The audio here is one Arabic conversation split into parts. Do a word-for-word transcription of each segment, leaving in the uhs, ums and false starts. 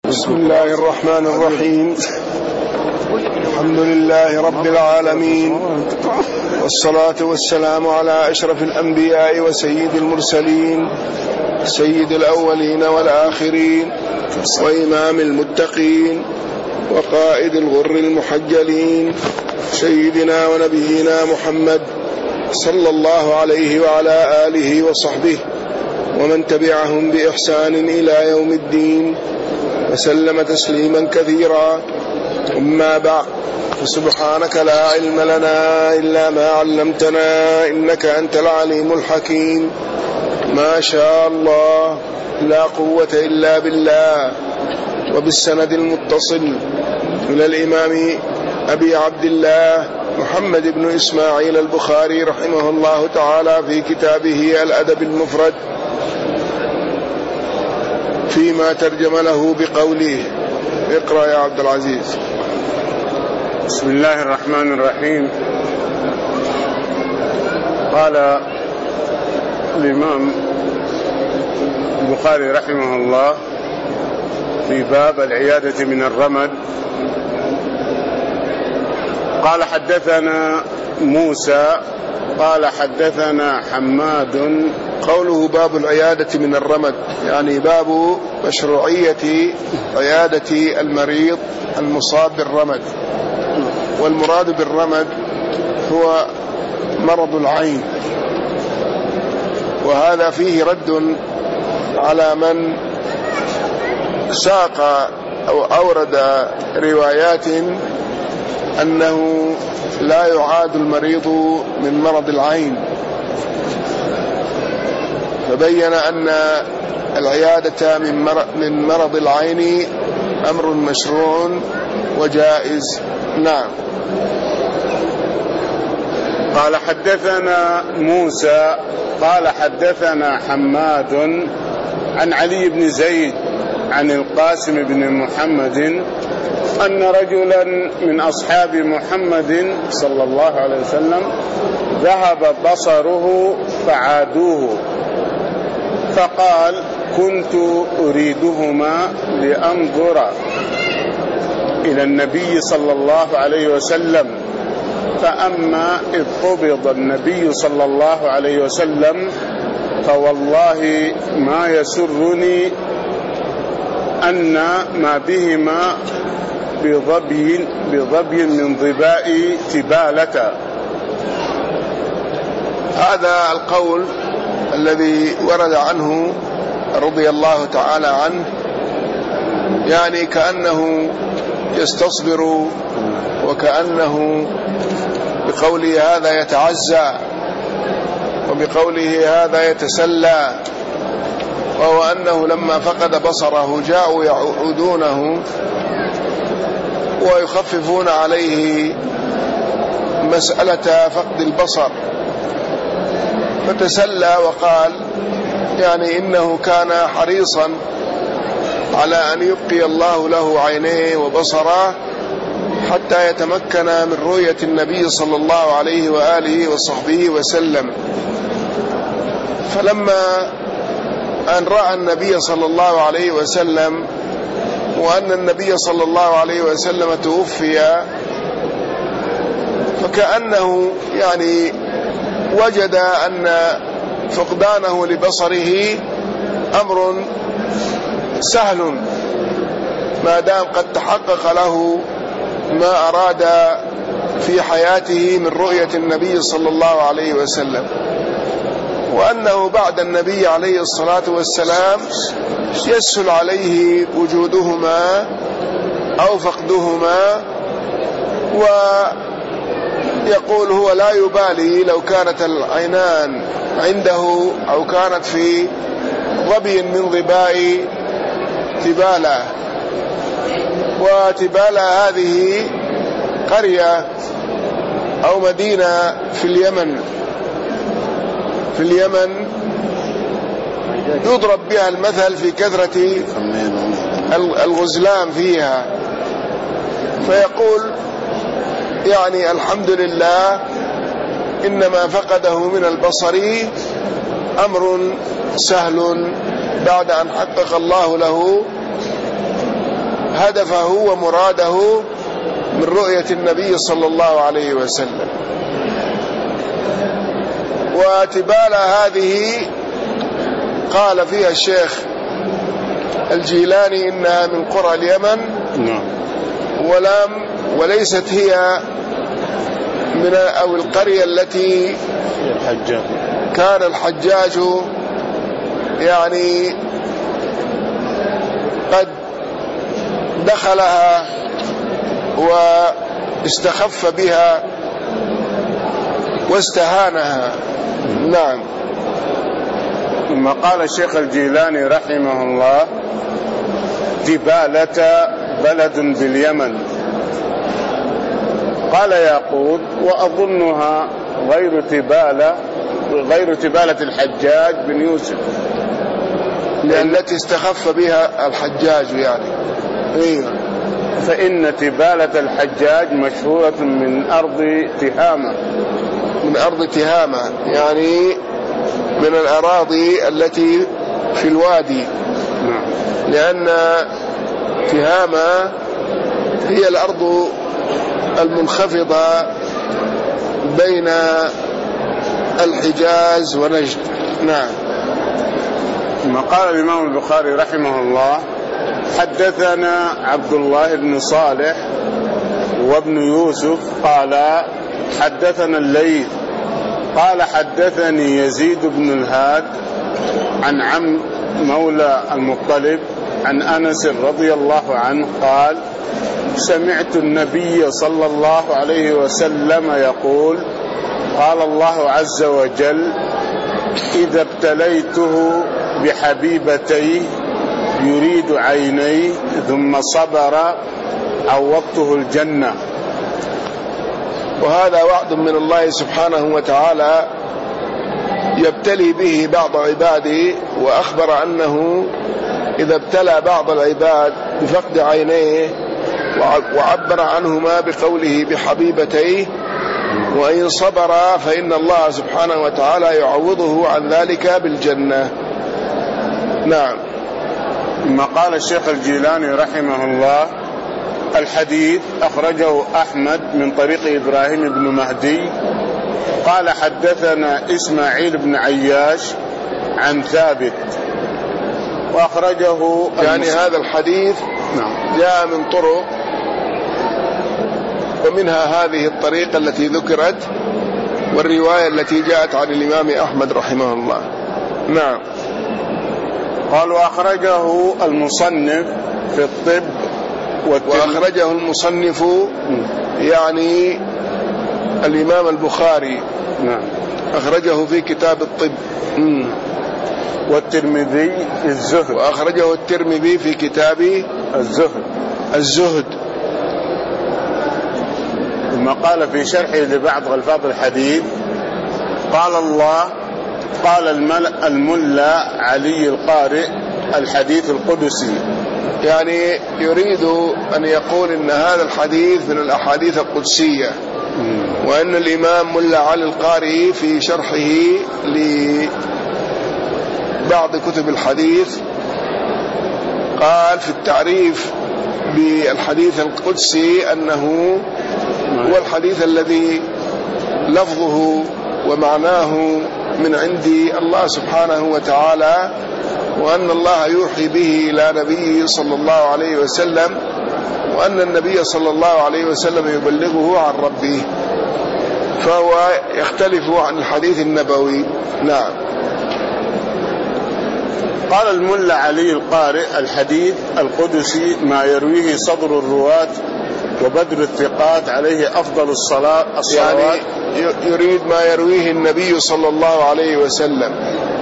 بسم الله الرحمن الرحيم. الحمد لله رب العالمين، والصلاة والسلام على أشرف الأنبياء وسيد المرسلين، سيد الأولين والآخرين، وإمام المتقين، وقائد الغر المحجلين، سيدنا ونبينا محمد صلى الله عليه وعلى آله وصحبه ومن تبعهم بإحسان إلى يوم الدين، وسلم تسليما كثيرا. أما بعد، فسبحانك لا علم لنا إلا ما علمتنا إنك أنت العليم الحكيم. ما شاء الله، لا قوة إلا بالله. وبالسند المتصل إلى الإمام أبي عبد الله محمد بن إسماعيل البخاري رحمه الله تعالى في كتابه الأدب المفرد، فيما ترجم له بقوله. اقرأ يا عبد العزيز. بسم الله الرحمن الرحيم. قال الإمام البخاري رحمه الله في باب العيادة من الرمد، قال حدثنا موسى قال حدثنا حماد. قوله باب العيادة من الرمد يعني باب مشروعية عيادة المريض المصاب بالرمد، والمراد بالرمد هو مرض العين، وهذا فيه رد على من ساق أو أورد روايات أنه لا يعاد المريض من مرض العين، فبين أن العيادة من مرض العين أمر مشروع وجائز. نعم. قال حدثنا موسى قال حدثنا حماد عن علي بن زيد عن القاسم بن محمد أن رجلا من أصحاب محمد صلى الله عليه وسلم ذهب بصره فعادوه، فقال: كنت أريدهما لأنظر إلى النبي صلى الله عليه وسلم، فأما إذ قبض النبي صلى الله عليه وسلم فوالله ما يسرني أن ما بهما بظبي, بظبي من ظباء تبالة. هذا القول الذي ورد عنه رضي الله تعالى عنه، يعني كأنه يستصبر، وكأنه بقوله هذا يتعزى، وبقوله هذا يتسلى، وهو أنه لما فقد بصره جاءوا يعودونه ويخففون عليه مسألة فقد البصر، فتسلى وقال يعني إنه كان حريصا على أن يبقي الله له عينيه وبصره حتى يتمكن من رؤية النبي صلى الله عليه وآله وصحبه وسلم. فلما أن رأى النبي صلى الله عليه وسلم وأن النبي صلى الله عليه وسلم توفي، فكأنه يعني وجد أن فقدانه لبصره أمر سهل ما دام قد تحقق له ما أراد في حياته من رؤية النبي صلى الله عليه وسلم، وأنه بعد النبي عليه الصلاة والسلام يسهل عليه وجودهما أو فقدهما، ويقول هو لا يبالي لو كانت العينان عنده أو كانت في ظبي من ظباء تبالة. وتبالة هذه قرية أو مدينة في اليمن في اليمن يضرب بها المثل في كثرة الغزلان فيها، فيقول يعني الحمد لله إنما فقده من البصر أمر سهل بعد أن حقق الله له هدفه ومراده من رؤية النبي صلى الله عليه وسلم. وتبالة هذه قال فيها الشيخ الجيلاني إنها من قرى اليمن، ولم وليست هي من أو القرية التي الحجاج كان الحجاج يعني قد دخلها واستخف بها واستهانها. نعم. ثم قال الشيخ الجيلاني رحمه الله: تبالة بلد باليمن. قال ياقوت: وأظنها غير تبالة غير تبالة الحجاج بن يوسف، لأن التي استخف بها الحجاج يعني. إيه. فإن تبالة الحجاج مشهورة من أرض تهامة. من أرض تهامة يعني من الأراضي التي في الوادي. نعم. لأن تهامة هي الأرض المنخفضة بين الحجاز ونجد. نعم. ثم قال الإمام البخاري رحمه الله: حدثنا عبد الله بن صالح وابن يوسف قال حدثنا الليث قال حدثني يزيد بن الهاد عن عم مولى المطلب عن أنس رضي الله عنه قال: سمعت النبي صلى الله عليه وسلم يقول: قال الله عز وجل: إذا ابتليته بحبيبتيه يريد عينيه ثم صبر عوضته الجنة. وهذا وعد من الله سبحانه وتعالى يبتلي به بعض عباده، وأخبر أنه إذا ابتلى بعض العباد بفقد عينيه وعبر عنهما بقوله بحبيبتيه، وإن صبر فإن الله سبحانه وتعالى يعوضه عن ذلك بالجنة. نعم. ثم قال الشيخ الجيلاني رحمه الله: الحديث أخرجه أحمد من طريق إبراهيم بن مهدي قال حدثنا إسماعيل بن عياش عن ثابت، وأخرجه يعني هذا الحديث نعم. جاء من طرق، ومنها هذه الطريقة التي ذكرت والرواية التي جاءت عن الإمام أحمد رحمه الله. نعم. قال: وأخرجه المصنف في الطب والترمذي. وأخرجه المصنف يعني الإمام البخاري. نعم. أخرجه في كتاب الطب. والترمذي في الزهد. وأخرجه الترمذي في كتاب الزهد الزهد. ثم قال في شرحه لبعض ألفاظ الحديث: قال الله قال الملا علي القارئ الحديث القدسي، يعني يريد أن يقول إن هذا الحديث من الأحاديث القدسية. وأن الإمام ملا علي القارئ في شرحه لبعض كتب الحديث قال في التعريف بالحديث القدسي أنه هو الحديث الذي لفظه ومعناه من عند الله سبحانه وتعالى، وأن الله يوحي به إلى نبيه صلى الله عليه وسلم، وأن النبي صلى الله عليه وسلم يبلغه عن ربه، فهو يختلف عن الحديث النبوي. نعم. قال الملا علي القارئ الحديث القدسي ما يرويه صدر الرواة وبدر الثقات عليه أفضل الصلاة الصلوات، يعني يريد ما يرويه النبي صلى الله عليه وسلم،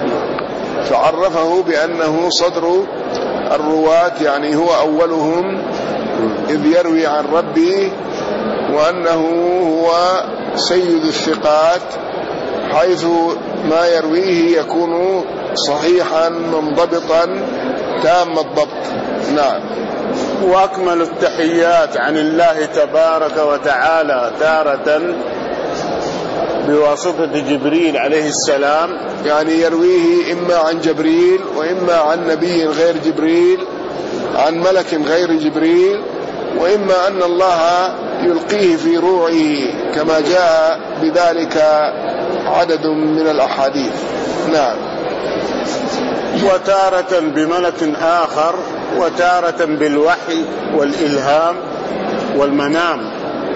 فعرفه بأنه صدر الرواة، يعني هو أولهم إذ يروي عن ربه، وأنه هو سيد الثقات حيث ما يرويه يكون صحيحا منضبطا تام الضبط. نعم. وأكمل التحيات عن الله تبارك وتعالى تارة بواسطة جبريل عليه السلام، يعني يرويه إما عن جبريل وإما عن نبي غير جبريل، عن ملك غير جبريل، وإما أن الله يلقيه في روعه كما جاء بذلك عدد من الأحاديث. نعم. وتارة بملك آخر، وتارة بالوحي والإلهام والمنام،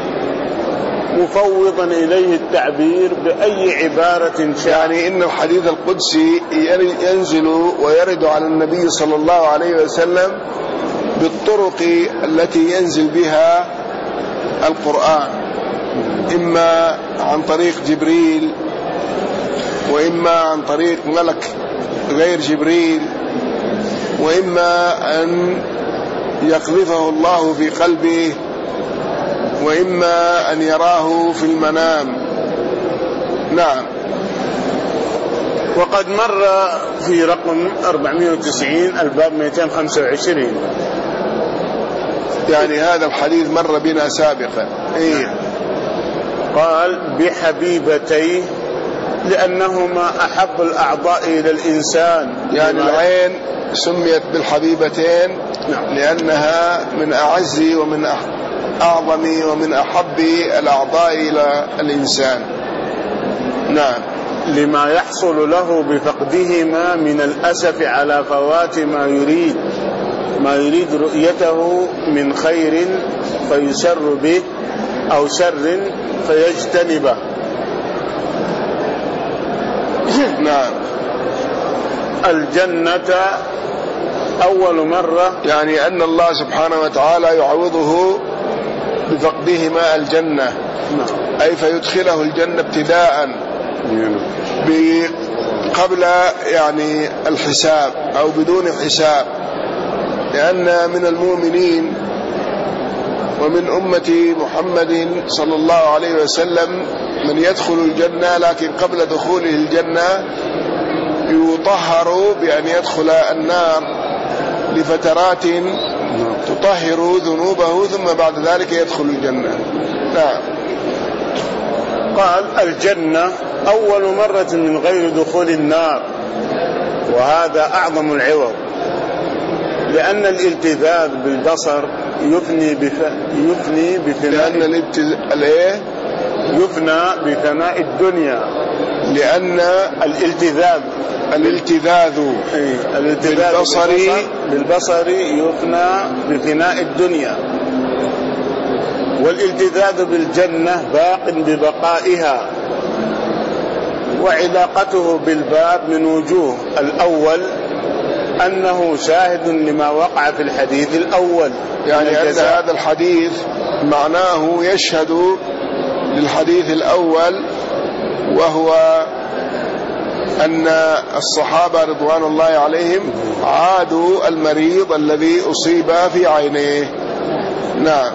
مفوضا إليه التعبير بأي عبارة شاء. يعني إن الحديث القدسي ينزل ويرد على النبي صلى الله عليه وسلم بالطرق التي ينزل بها القرآن، إما عن طريق جبريل، وإما عن طريق ملك غير جبريل، وإما أن يقذفه الله في قلبه، وإما أن يراه في المنام. نعم. وقد مر في رقم أربعمائة وتسعين الباب مئتين وخمسة وعشرين، يعني هذا الحديث مر بنا سابقا. إيه؟ قال بحبيبتيه لأنهما أحب الأعضاء إلى الإنسان. يعني العين سميت بالحبيبتين لأنها من أعز ومن أعظم ومن أحب الأعضاء إلى الإنسان. نعم. لما يحصل له بفقدهما من الأسف على فوات ما يريد ما يريد رؤيته من خير فيسر به أو شر فيجتنبه. نعم. الجنة أول مرة، يعني أن الله سبحانه وتعالى يعوضه بفقدهما الجنة، أي فيدخله الجنة ابتداء قبل يعني الحساب أو بدون حساب، لأن من المؤمنين ومن أمة محمد صلى الله عليه وسلم من يدخل الجنة، لكن قبل دخوله الجنة يطهر بأن يدخل النار لفترات تطهر ذنوبه، ثم بعد ذلك يدخل الجنة. نعم. قال الجنة أول مرة من غير دخول النار، وهذا أعظم العوض، لأن الالتذاذ بالبصر يفني بف... يفني بفناء لأن الالتذاذ يفنى بفناء الدنيا، لأن الالتذاذ الالتذاذ الالتذاذ بالبصر بالبصر يفنى بفناء الدنيا، والالتذاذ بالجنة باق ببقائها. وعلاقته بالباب من وجوه: الأول أنه شاهد لما وقع في الحديث الأول، يعني أن هذا الحديث معناه يشهد للحديث الأول، وهو أن الصحابة رضوان الله عليهم عادوا المريض الذي أصيب في عينيه. نعم.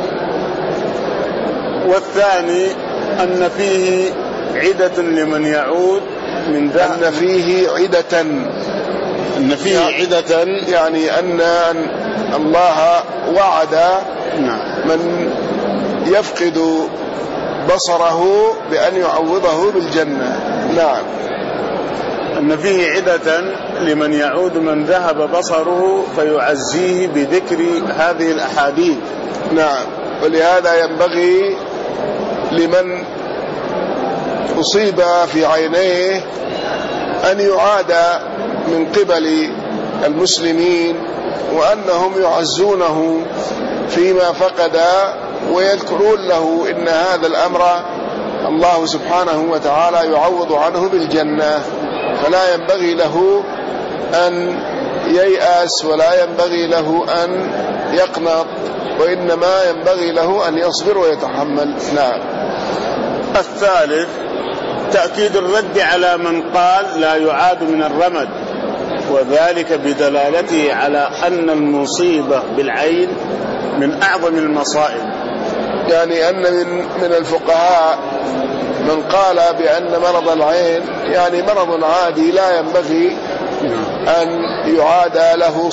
والثاني أن فيه عدة لمن يعود من ذهب، أن فيه عدة أن فيه عدة يعني أن الله وعد من يفقد بصره بأن يعوضه بالجنة. نعم. أن فيه عدة لمن يعود من ذهب بصره فيعزيه بذكر هذه الأحاديث. نعم. ولهذا ينبغي لمن أصيب في عينيه أن يعاد من قبل المسلمين، وأنهم يعزونه فيما فقد ويذكرون له إن هذا الأمر الله سبحانه وتعالى يعوض عنه بالجنة، فلا ينبغي له أن ييأس ولا ينبغي له أن يقنط، وإنما ينبغي له أن يصبر ويتحمل. نعم. الثالث تأكيد الرد على من قال لا يعاد من الرمد، وذلك بدلالته على أن المصيبة بالعين من أعظم المصائب. يعني أن من من الفقهاء من قال بأن مرض العين يعني مرض عادي لا ينبغي أن يعاد له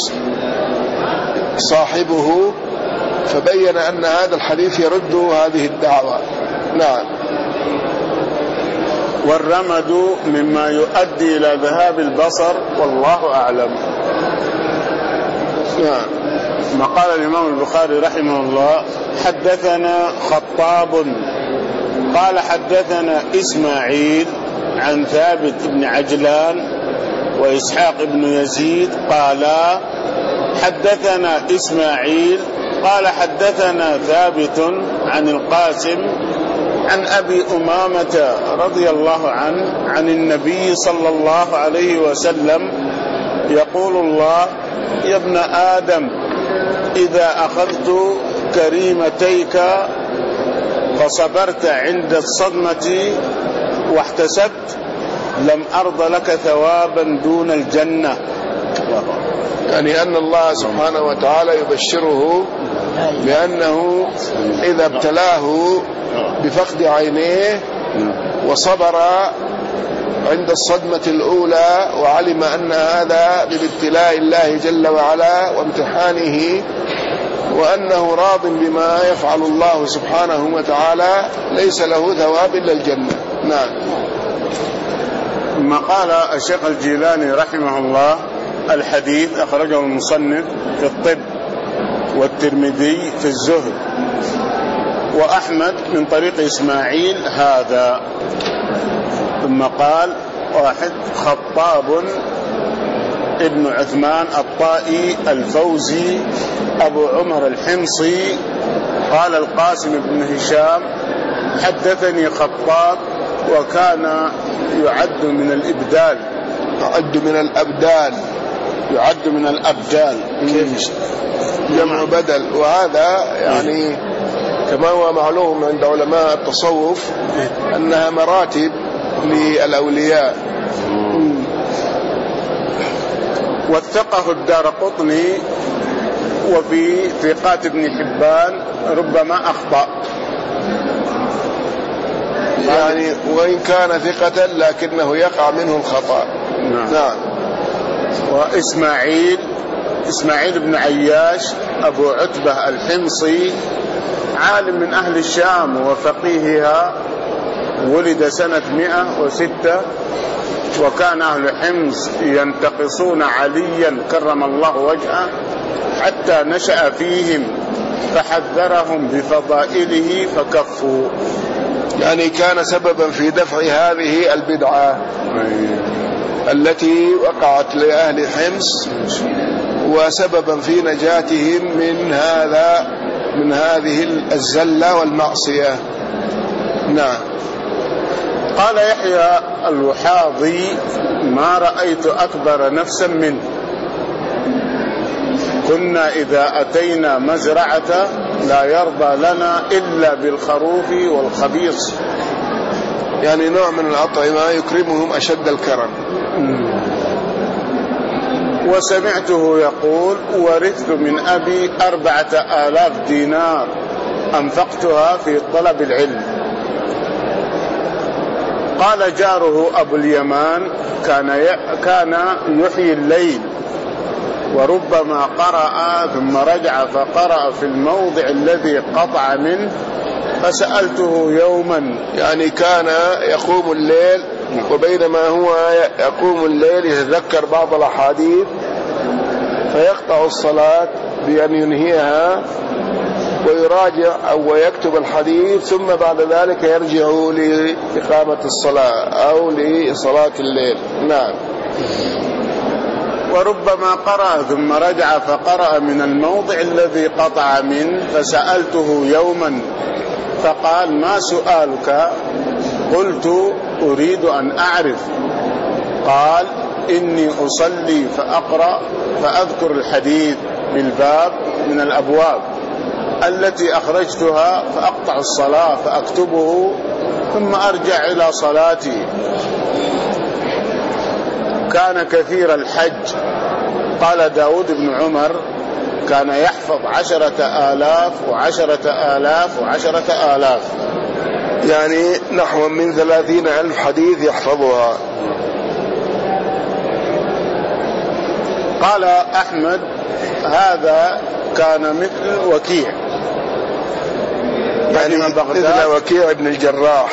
صاحبه، فبين أن هذا الحديث يرد هذه الدعوة. نعم. والرمد مما يؤدي إلى ذهاب البصر، والله أعلم. ما قال الإمام البخاري رحمه الله: حدثنا خطاب قال حدثنا إسماعيل عن ثابت بن عجلان وإسحاق بن يزيد قالا حدثنا إسماعيل قال حدثنا ثابت عن القاسم عن أبي أمامة رضي الله عنه عن النبي صلى الله عليه وسلم يقول الله: يا ابن آدم إذا أخذت كريمتيك فصبرت عند الصدمة واحتسبت لم أرض لك ثوابا دون الجنة. يعني أن الله سبحانه وتعالى يبشره بأنه إذا ابتلاه بفقد عينيه وصبر عند الصدمة الأولى وعلم أن هذا بابتلاء الله جل وعلا وامتحانه وأنه راض بما يفعل الله سبحانه وتعالى ليس له ثواب إلا الجنة. نعم. ما قال الشيخ الجيلاني رحمه الله: الحديث أخرجه المصنف في الطب والترمذي في الزهد وأحمد من طريق إسماعيل هذا. ثم قال: واحد خطاب ابن عثمان الطائي الفوزي أبو عمر الحمصي قال القاسم بن هشام حدثني خطاب وكان يعد من الإبدال يعد من الأبدال يعد من الأبدال كيف جمع بدل. وهذا يعني كما هو معلوم عند علماء التصوف أنها مراتب للأولياء. وثقه الدارقطني وفي ثقات ابن حبان ربما أخطأ، يعني وإن كان ثقة لكنه يقع منه الخطأ. نعم. نعم. وإسماعيل إسماعيل بن عياش أبو عتبة الحمصي عالم من أهل الشام وفقيهها، ولد سنة مئة وستة، وكان أهل حمص ينتقصون عليا كرم الله وجهه حتى نشأ فيهم فحذرهم بفضائله فكفوا. يعني كان سببا في دفع هذه البدعة التي وقعت لأهل حمص وسببا في نجاتهم من هذا من هذه الزلة والمعصية. نعم. قال يحيى الوحاضي: ما رأيت أكبر نفسا منه، كنا إذا أتينا مزرعة لا يرضى لنا إلا بالخروف والخبيص. يعني نوع من الأطعمة يكرمهم أشد الكرم. وسمعته يقول: ورثت من أبي أربعة آلاف دينار أنفقتها في طلب العلم. قال جاره أبو اليمان: كان كان يحيي الليل وربما قرأ ثم رجع فقرأ في الموضع الذي قطع منه، فسألته يوما. يعني كان يقوم الليل وبينما هو يقوم الليل يتذكر بعض الأحاديث فيقطع الصلاة بأن ينهيها ويراجع أو يكتب الحديث ثم بعد ذلك يرجع لإقامة الصلاة أو لصلاة الليل. نعم. وربما قرأ ثم رجع فقرأ من الموضع الذي قطع منه، فسألته يوما فقال: ما سؤالك؟ قلت: أريد أن أعرف. قال: إني أصلي فأقرأ فأذكر الحديث بالباب من الأبواب التي أخرجتها فأقطع الصلاة فأكتبه ثم أرجع إلى صلاتي. كان كثير الحج. قال داود بن عمر: كان يحفظ عشرة آلاف وعشرة آلاف وعشرة آلاف، يعني نحو من ثلاثين ألف حديث يحفظها. قال أحمد: هذا كان مثل وكيع، يعني مثل وكيع بن الجراح.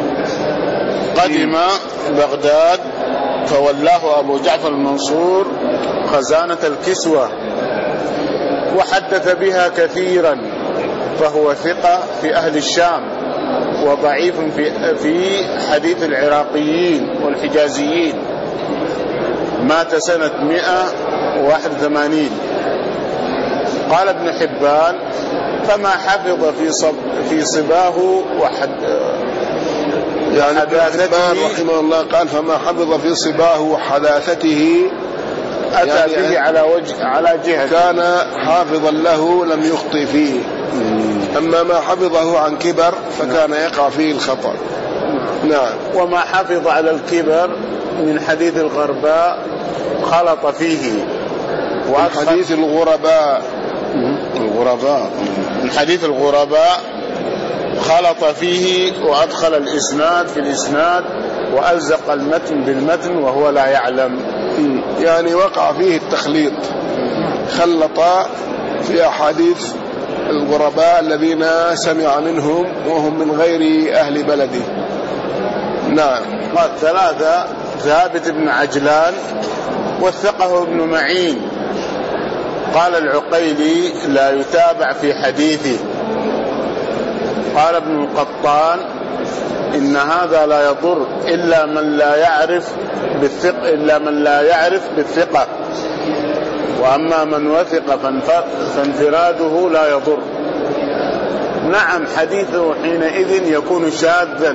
قدم بغداد فولاه أبو جعفر المنصور خزانة الكسوة، وحدث بها كثيرا، فهو ثقة في أهل الشام وضعيف في في حديث العراقيين والحجازيين. مات سنة مئة وواحد وثمانين. قال ابن حبان: فما حفظ في صب في صباه وحد يعني ابن حبان رحمه الله قال: فما حفظ في صباه وحداثته، أتى يعني به على وجه على جهة، كان حافظا له لم يخطئ فيه. أما ما حفظه عن كبر فكان يقع فيه الخطأ. نعم. وما حفظ على الكبر من حديث الغرباء خلط فيه. من حديث الغرباء الغرباء من حديث الغرباء خلط فيه وأدخل الإسناد في الإسناد وألزق المتن بالمتن وهو لا يعلم. يعني وقع فيه التخليط، خلط في أحاديث الغرباء الذين سمع منهم وهم من غير أهل بلده. نعم. ثلاثة: ثابت بن عجلان، وثقه ابن معين. قال العقيلي: لا يتابع في حديثه. قال ابن القطان: إن هذا لا يضر إلا من لا يعرف بالثقة إلا من لا يعرف بالثقة، وأما من وثق فانفراده لا يضر. نعم، حديثه حينئذ يكون شاذا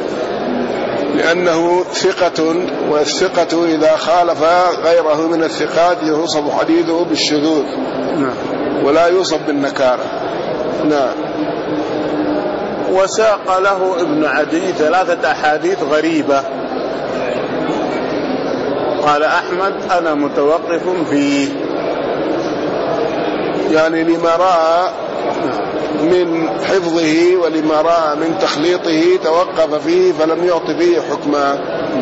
لأنه ثقة، والثقة إذا خالف غيره من الثقات يوصف حديثه بالشذوذ ولا يوصف بالنكارة. نعم. وساق له ابن عدي ثلاثة أحاديث غريبة. قال أحمد: أنا متوقف فيه، يعني لما رأى من حفظه ولما رأى من تخليطه توقف فيه فلم يعط فيه حكما.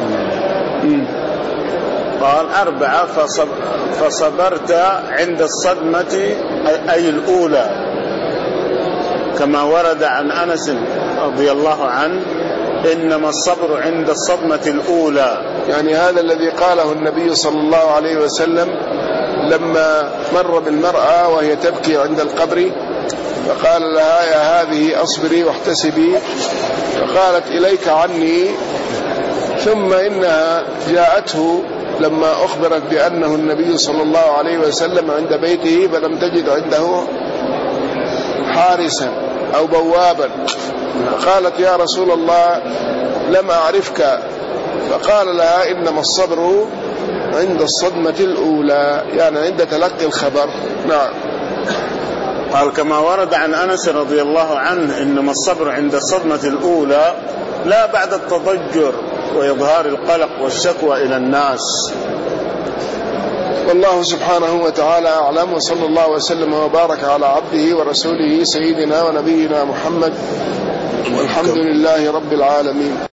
قال: أربعة: فصبرت عند الصدمة أي الأولى، كما ورد عن أنس رضي الله عنه: إنما الصبر عند الصدمة الأولى. يعني هذا الذي قاله النبي صلى الله عليه وسلم لما مر بالمرأة وهي تبكي عند القبر، فقال لها: يا هذه أصبري واحتسبي، فقالت: إليك عني. ثم إنها جاءته لما أخبرت بأنه النبي صلى الله عليه وسلم عند بيته، فلم تجد عنده حارسا أو بوابا، فقالت: يا رسول الله لم أعرفك. فقال لها: إنما الصبر عند الصدمة الأولى، يعني عند تلقي الخبر. نعم. قال: كما ورد عن أنس رضي الله عنه: إنما الصبر عند الصدمة الأولى، لا بعد التضجر وإظهار القلق والشكوى إلى الناس. والله سبحانه وتعالى أعلم، وصلى الله وسلم وبارك على عبده ورسوله سيدنا ونبينا محمد، والحمد لله رب العالمين.